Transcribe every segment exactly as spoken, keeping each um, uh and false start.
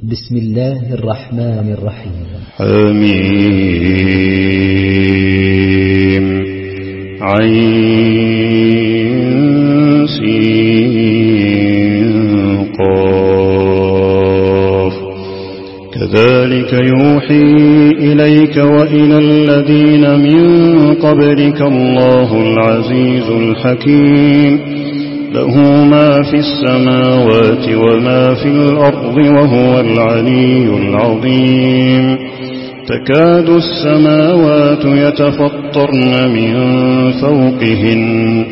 بسم الله الرحمن الرحيم. حميم عين سين قاف. كذلك يوحي إليك وإلى الذين من قبلك الله العزيز الحكيم، له ما في السماوات وما في الأرض وهو العلي العظيم. تكاد السماوات يتفطرن من فوقهن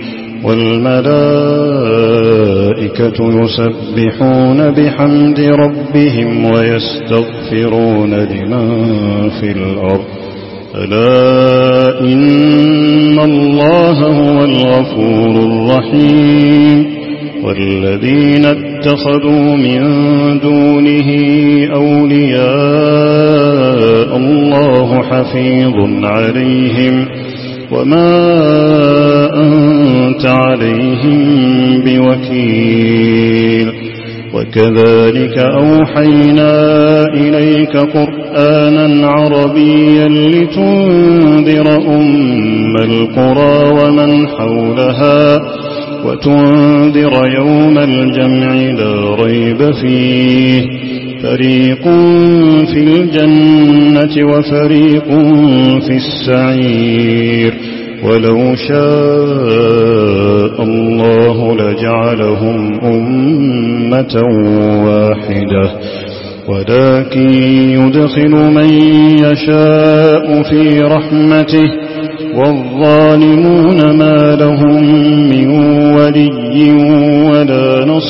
والملائكة يسبحون بحمد ربهم ويستغفرون لمن في الأرض، ألا إن الله هو الغفور الرحيم. والذين اتخذوا من دونه أولياء الله حفيظ عليهم وما أنت عليهم بوكيل. وكذلك أوحينا إليك قرآنا عربيا لتنذر أم القرى ومن حولها وتنذر يوم الجمع لا ريب فيه، فريق في الجنة وفريق في السعير. ولو شاء الله لجعلهم أمة واحدة، ولكن يدخل من يشاء في رحمته، والظالمون ما لهم من ولي ولا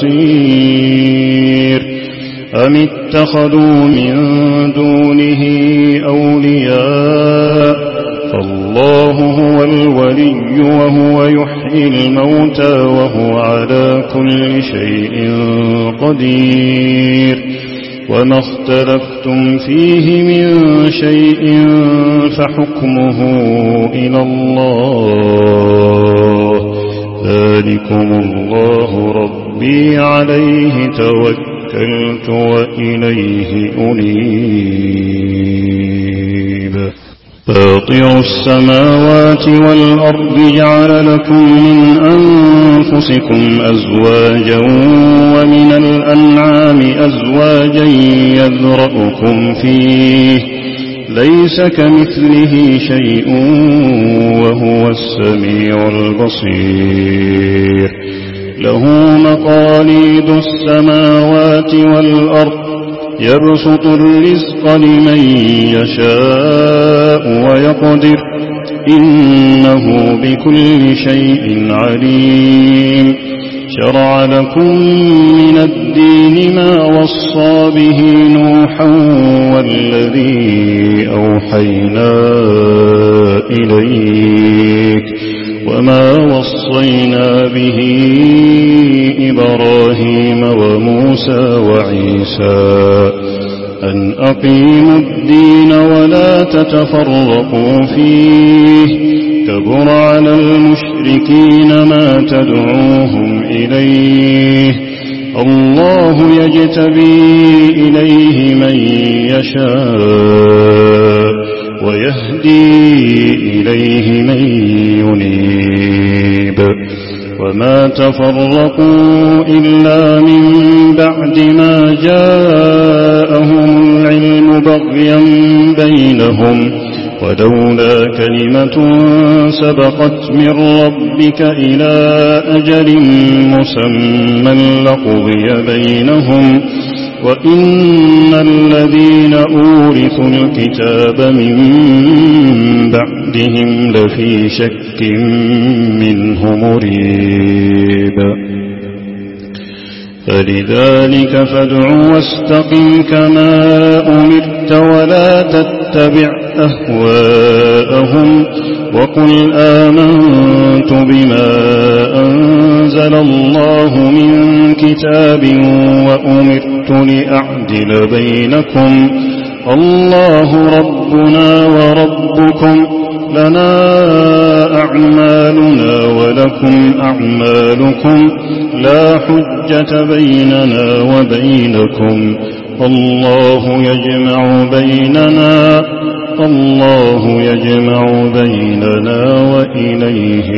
نصير. أم اتخذوا من دونه أولياء، فالله هو الولي وهو يحيي الموتى وهو على كل شيء قدير. وما اختلفتم فيه من شيء فحكمه إلى الله، ذلكم الله ربي عليه توكلت وإليه أنيب. فاطر السماوات والأرض جعل لكم من أنفسكم أزواجا ومن الأنعام أزواجا يذرأكم فيه، ليس كمثله شيء وهو السميع البصير. له مقاليد السماوات والأرض، يبسط الرزق لمن يشاء ويقدر، إنه بكل شيء عليم. شرع لكم من الدين ما وصى به نوحا والذي أوحينا إليك وما وصينا به إبراهيم وموسى وعيسى، أن أقيموا الدين ولا تتفرقوا فيه، كبر على المشركين ما تدعوهم إليه. الله يجتبي إليه من يشاء ويهدي إليه من ينيب. وما تفرقوا إلا من بعد ما جاءهم العلم بغيا بينهم، ولولا كلمة سبقت من ربك إلى أجل مسمى لقضي بينهم، وإن الذين أورثوا الكتاب من بعدهم لفي شك منه مريب. فلذلك فادع واستقم كما أمرت ولا تتبع أهواءهم، وقل آمنت بما أنزل الله من كتاب وأمرت لأعدل بينكم، الله ربنا وربكم لنا أعمالنا ولكم أعمالكم لا حجة بيننا وبينكم الله يجمع بيننا الله يجمع بيننا وإليه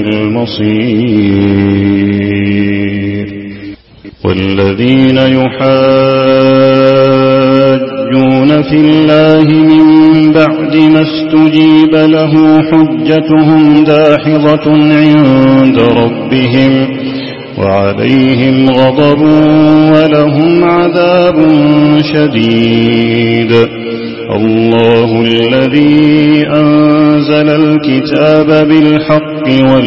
المصير. والذين يحاجون في الله من بعد ما استجيب له حجتهم داحضة عند ربهم وعليهم غضب ولهم عذاب شديد. الله الذي أنزل الكتاب بالحق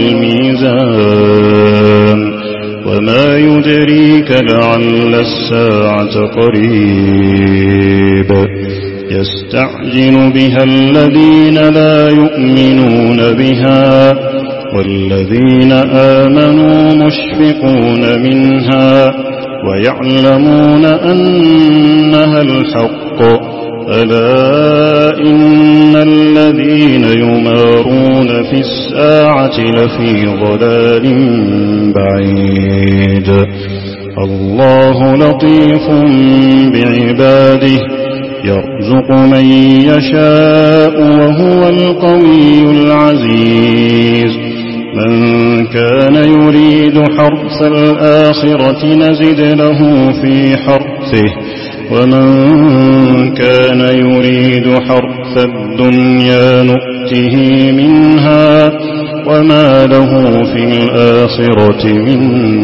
والميزان وما يدريك لعل الساعة قريب. يستعجل بها الذين لا يؤمنون بها والذين آمنوا مشفقون منها ويعلمون أنها الحق. ألا إن الذين يمارون في الساعة لفي ضلال بعيد. الله لطيف بعباده يرزق من يشاء وهو القوي العزيز. من كان يريد حرث الآخرة نزد له في حرثه ومن كان يريد حرث الدنيا نؤته منها وما له في الآخرة من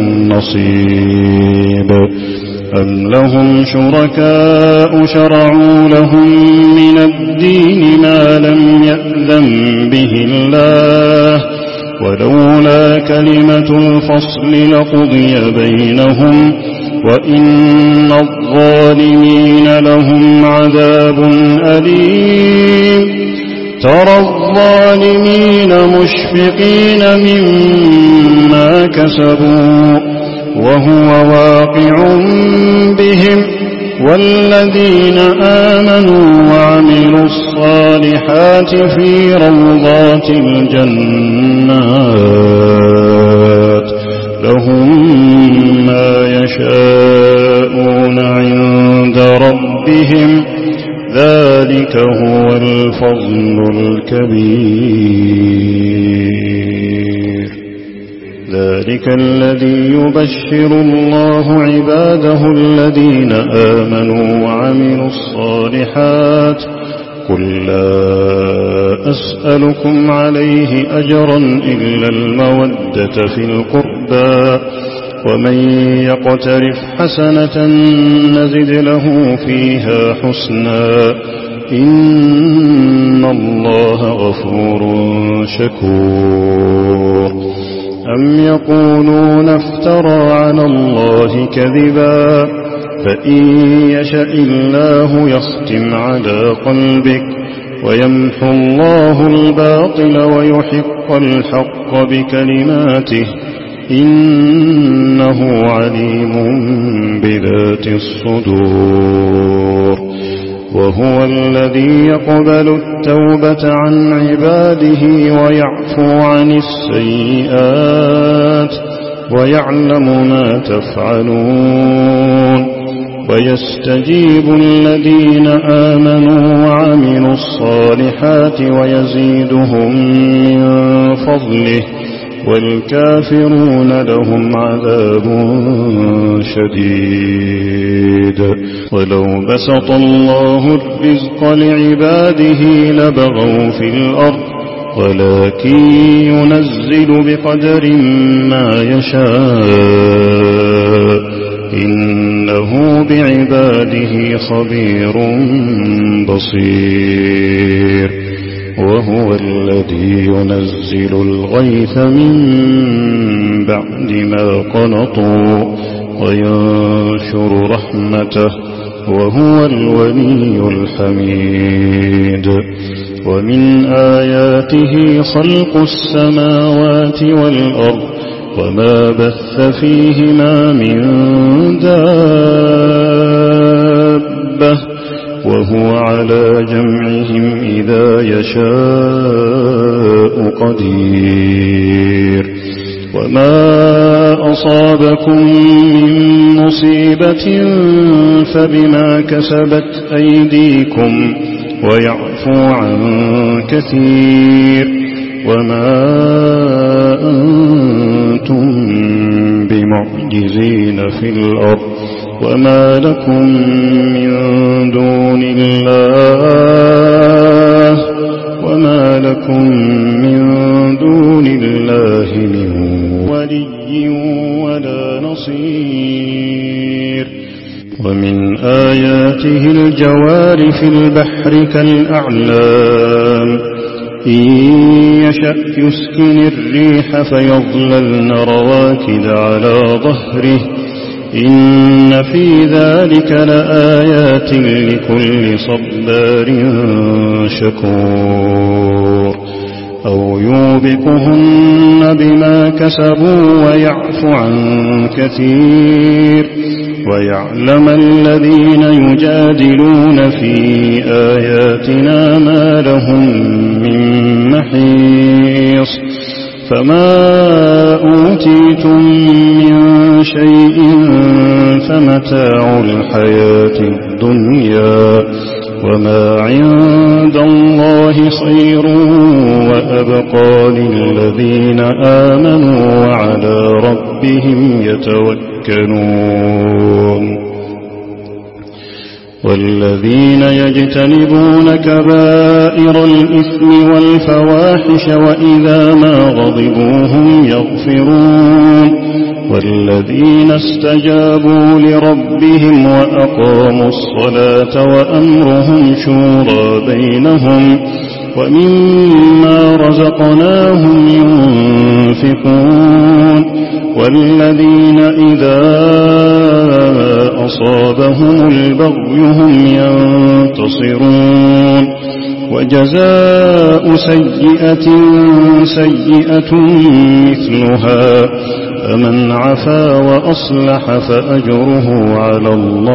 نصيب. أم لهم شركاء شرعوا لهم من الدين ما لم يأذن به الله ولولا كلمة الفصل لقضي بينهم وإن الظالمين لهم عذاب أليم. ترى الظالمين مشفقين مما كسبوا وهو واقع بهم والذين آمنوا وعملوا الصالحات في روضات الجنات لهم ما يشاءون عند ربهم ذلك هو الفضل الكبير. ذلك الذي يبشر الله عباده الذين آمنوا وعملوا الصالحات قل لا أسألكم عليه أجرا إلا المودة في القربى ومن يقترف حسنة نزد له فيها حسنا إن الله غفور شكور. أم يقولون افترى على الله كذبا فإن يشاء الله يختم على قلبك ويمحو الله الباطل ويحق الحق بكلماته إنه عليم بذات الصدور. وهو الذي يقبل التوبة عن عباده ويعفو عن السيئات ويعلم ما تفعلون ويستجيب الذين آمنوا وعملوا الصالحات ويزيدهم من فضله والكافرون لهم عذاب شديد. ولو بسط الله الرزق لعباده لبغوا في الأرض ولكن ينزل بقدر ما يشاء إنه بعباده خبير بصير. وهو الذي ينزل الغيث من بعد ما قنطوا وينشر رحمته وهو الولي الحميد. ومن آياته خلق السماوات والأرض وما بث فيهما من دابة وهو على جمعهم إذا يشاء قدير. وما أصابكم من مصيبة فبما كسبت أيديكم ويعفو عن كثير وما أنتم بمعجزين في الأرض وما لكم من دون الله وما لكم من دون الله من ولي ولا نصير. ومن آياته الجوار في البحر كالأعلام إن يشأ يسكن الريح فيظللن رواكد على ظهره إن في ذلك لآيات لكل صبار شكور. أو يوبقهن بما كسبوا ويعفو عن كثير ويعلم الذين يجادلون في آياتنا ما لهم من محيص. فما أوتيتم من شيء فمتاع الحياة الدنيا وما عند الله خير وأبقى للذين آمنوا وعلى ربهم يتوكلون. والذين يجتنبون كبائر الإثم والفواحش وإذا ما غضبوا هم يغفرون. والذين استجابوا لربهم وأقاموا الصلاة وأمرهم شورى بينهم ومما رزقناهم ينفقون. والذين إذا أصابهم البغي هم ينتصرون. وجزاء سيئة سيئة مثلها فمن عفا وأصلح فأجره على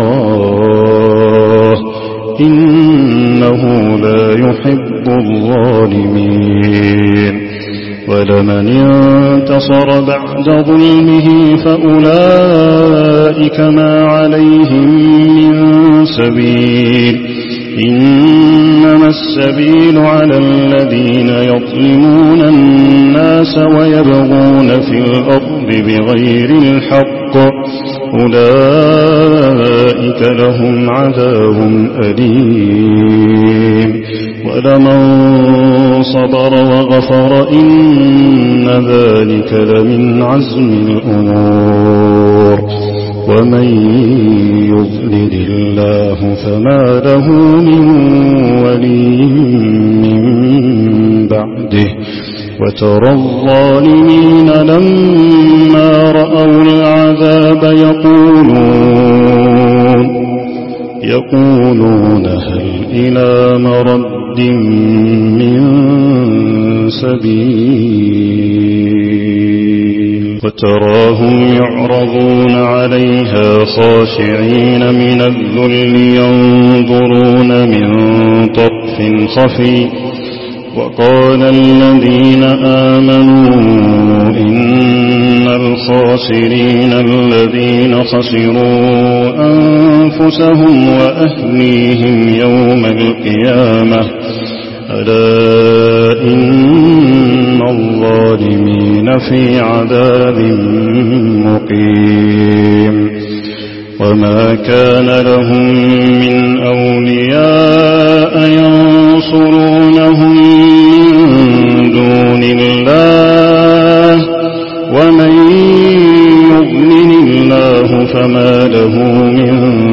الله إنه لا يحب الظالمين. ولمن انتصر بعد ظلمه فأولئك ما عليهم من سبيل إنما السبيل على الذين يظلمون الناس ويبغون في الأرض بغير الحق أولئك لهم عذاب أليم. ولمن صبر وغفر إن ذلك لمن عزم الأمور. ومن يضلل الله فما له من ولي من بعده. وترى الظالمين لما رأوا العذاب يقولون يقولون هل إلى مرد من سبيل. وتراهم يعرضون عليها خاشعين من الذل ينظرون من طرف خفي. وقال الذين آمنوا إن الخاسرين الذين خسروا أنفسهم وأهليهم يوم القيامة ألا إن الظالمين في عذاب مقيم. وما كان لهم من أولياء ينصرونهم من دون الله ومن يضلل الله فما له من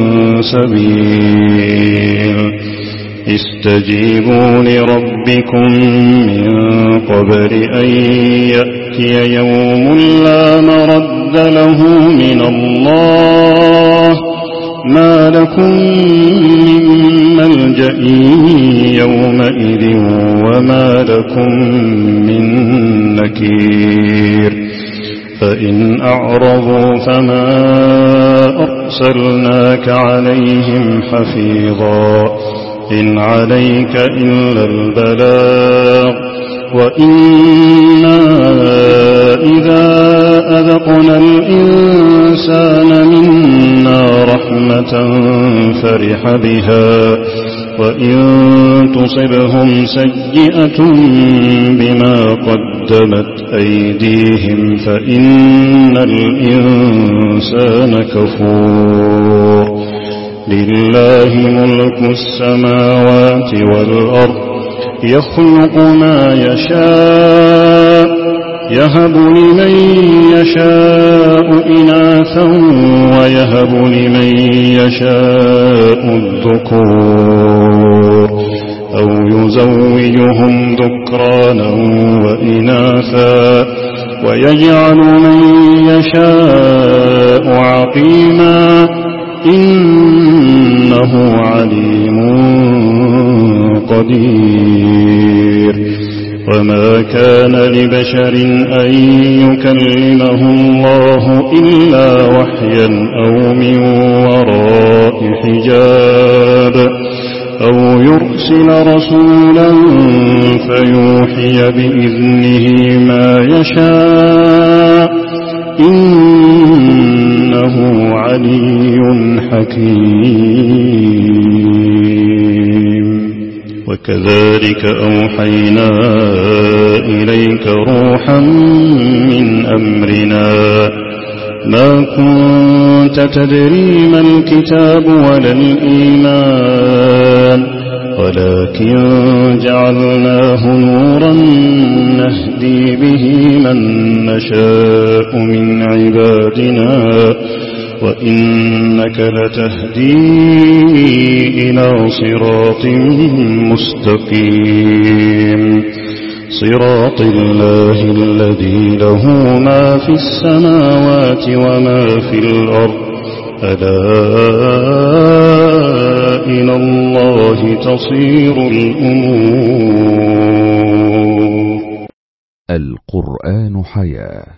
سبيل. استجيبوا لربكم من قبل أن يأتي يوم لا مرد له من الله ما لكم من ملجأ يومئذ وما لكم من نكير. فإن أعرضوا فما أرسلناك عليهم حفيظا إن عليك إلا البلاغ وإنا إذا أذقنا الإنسان منا رحمة فرح بها وإن تصبهم سيئة بما قدمت أيديهم فإن الإنسان كفور لله ملك السماوات والأرض يخلق ما يشاء يهب لمن يشاء إناثا ويهب لمن يشاء الذكور أو يزوجهم ذكرانا وإناثا ويجعل من يشاء عقيما إنه عليم قدير وما كان لبشر أن يكلمه الله إلا وحيا أو من وراء حجاب أو يرسل رسولا فيوحي بإذنه ما يشاء إنه علي حكيم وكذلك أوحينا إليك روحا من أمرنا ما كنت تدري ما الكتاب ولا الإيمان ولكن جعلناه نورا نهدي به من نشاء من عبادنا وإنك لتهدي إلى صراط مستقيم صراط الله الذي له ما في السماوات وما في الأرض ألا إلى الله تصير الأمور. القرآن حياة.